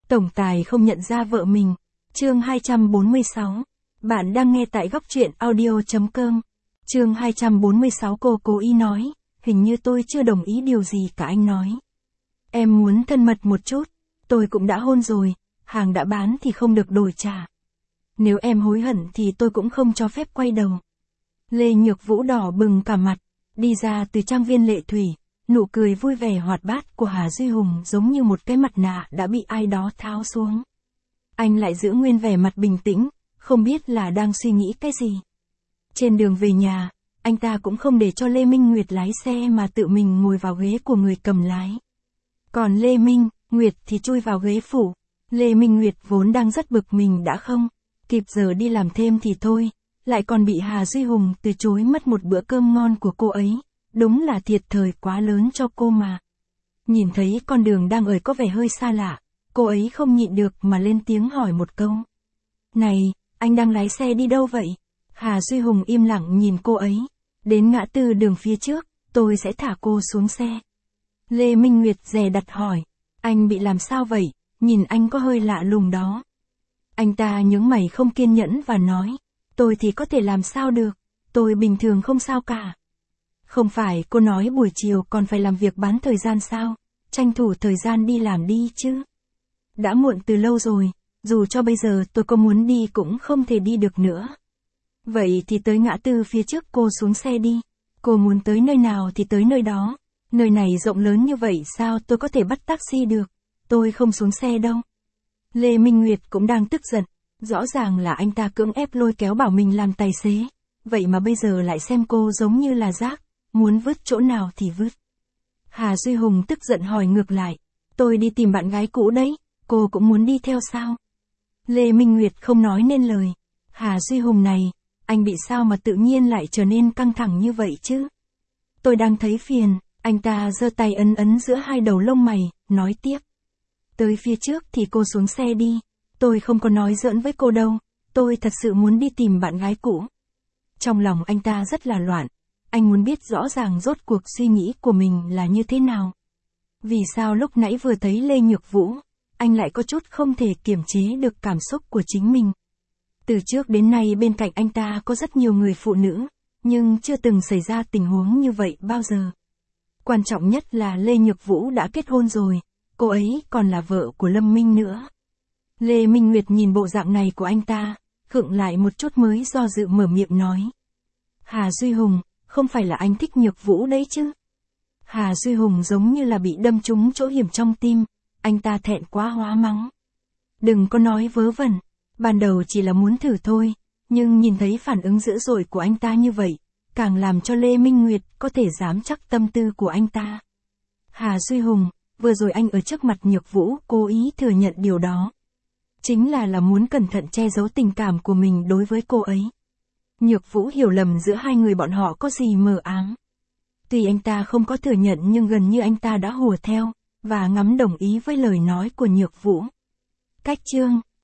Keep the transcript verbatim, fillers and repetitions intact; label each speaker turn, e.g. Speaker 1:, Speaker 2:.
Speaker 1: Tổng tài không nhận ra vợ mình. Chương hai trăm bốn mươi sáu. Bạn đang nghe tại góc truyện audio chấm com. Chương hai trăm bốn mươi sáu. Cô cố ý nói, hình như tôi chưa đồng ý điều gì cả. Anh nói. Em muốn thân mật một chút, tôi cũng đã hôn rồi, hàng đã bán thì không được đổi trả. Nếu em hối hận thì tôi cũng không cho phép quay đầu. Lê Nhược Vũ đỏ bừng cả mặt, đi ra từ trang viên Lệ Thủy, nụ cười vui vẻ hoạt bát của Hà Duy Hùng giống như một cái mặt nạ đã bị ai đó tháo xuống. Anh lại giữ nguyên vẻ mặt bình tĩnh, không biết là đang suy nghĩ cái gì. Trên đường về nhà, anh ta cũng không để cho Lê Minh Nguyệt lái xe mà tự mình ngồi vào ghế của người cầm lái. Còn Lê Minh Nguyệt thì chui vào ghế phụ. Lê Minh Nguyệt vốn đang rất bực mình đã không kịp giờ đi làm thêm thì thôi, lại còn bị Hà Duy Hùng từ chối mất một bữa cơm ngon của cô ấy. Đúng là thiệt thòi quá lớn cho cô mà. Nhìn thấy con đường đang ở có vẻ hơi xa lạ, cô ấy không nhịn được mà lên tiếng hỏi một câu. Này, anh đang lái xe đi đâu vậy? Hà Duy Hùng im lặng nhìn cô ấy. Đến ngã tư đường phía trước, tôi sẽ thả cô xuống xe. Lê Minh Nguyệt dè đặt hỏi. Anh bị làm sao vậy? Nhìn anh có hơi lạ lùng đó. Anh ta nhướng mày không kiên nhẫn và nói. Tôi thì có thể làm sao được, tôi bình thường không sao cả. Không phải cô nói buổi chiều còn phải làm việc bán thời gian sao? Tranh thủ thời gian đi làm đi chứ. Đã muộn từ lâu rồi, dù cho bây giờ tôi có muốn đi cũng không thể đi được nữa. Vậy thì tới ngã tư phía trước cô xuống xe đi. Cô muốn tới nơi nào thì tới nơi đó. Nơi này rộng lớn như vậy sao tôi có thể bắt taxi được? Tôi không xuống xe đâu. Lê Minh Nguyệt cũng đang tức giận. Rõ ràng là anh ta cưỡng ép lôi kéo bảo mình làm tài xế. Vậy mà bây giờ lại xem cô giống như là rác. Muốn vứt chỗ nào thì vứt. Hà Duy Hùng tức giận hỏi ngược lại. Tôi đi tìm bạn gái cũ đấy, cô cũng muốn đi theo sao? Lê Minh Nguyệt không nói nên lời. Hà Duy Hùng này, anh bị sao mà tự nhiên lại trở nên căng thẳng như vậy chứ? Tôi đang thấy phiền. Anh ta giơ tay ấn ấn giữa hai đầu lông mày, nói tiếp. Tới phía trước thì cô xuống xe đi. Tôi không có nói giỡn với cô đâu. Tôi thật sự muốn đi tìm bạn gái cũ. Trong lòng anh ta rất là loạn. Anh muốn biết rõ ràng rốt cuộc suy nghĩ của mình là như thế nào. Vì sao lúc nãy vừa thấy Lê Nhược Vũ, anh lại có chút không thể kiềm chế được cảm xúc của chính mình. Từ trước đến nay bên cạnh anh ta có rất nhiều người phụ nữ, nhưng chưa từng xảy ra tình huống như vậy bao giờ. Quan trọng nhất là Lê Nhược Vũ đã kết hôn rồi, cô ấy còn là vợ của Lâm Minh nữa. Lê Minh Nguyệt nhìn bộ dạng này của anh ta, khựng lại một chút mới do dự mở miệng nói. Hà Duy Hùng, không phải là anh thích Nhược Vũ đấy chứ? Hà Duy Hùng giống như là bị đâm trúng chỗ hiểm trong tim, anh ta thẹn quá hóa mắng. Đừng có nói vớ vẩn, ban đầu chỉ là muốn thử thôi, nhưng nhìn thấy phản ứng dữ dội của anh ta như vậy, càng làm cho Lê Minh Nguyệt có thể dám chắc tâm tư của anh ta. Hà Duy Hùng, vừa rồi anh ở trước mặt Nhược Vũ cố ý thừa nhận điều đó. Chính là là muốn cẩn thận che giấu tình cảm của mình đối với cô ấy. Nhược Vũ hiểu lầm giữa hai người bọn họ có gì mờ ám. Tuy anh ta không có thừa nhận nhưng gần như anh ta đã hùa theo, và ngấm đồng ý với lời nói của Nhược Vũ. Cách chương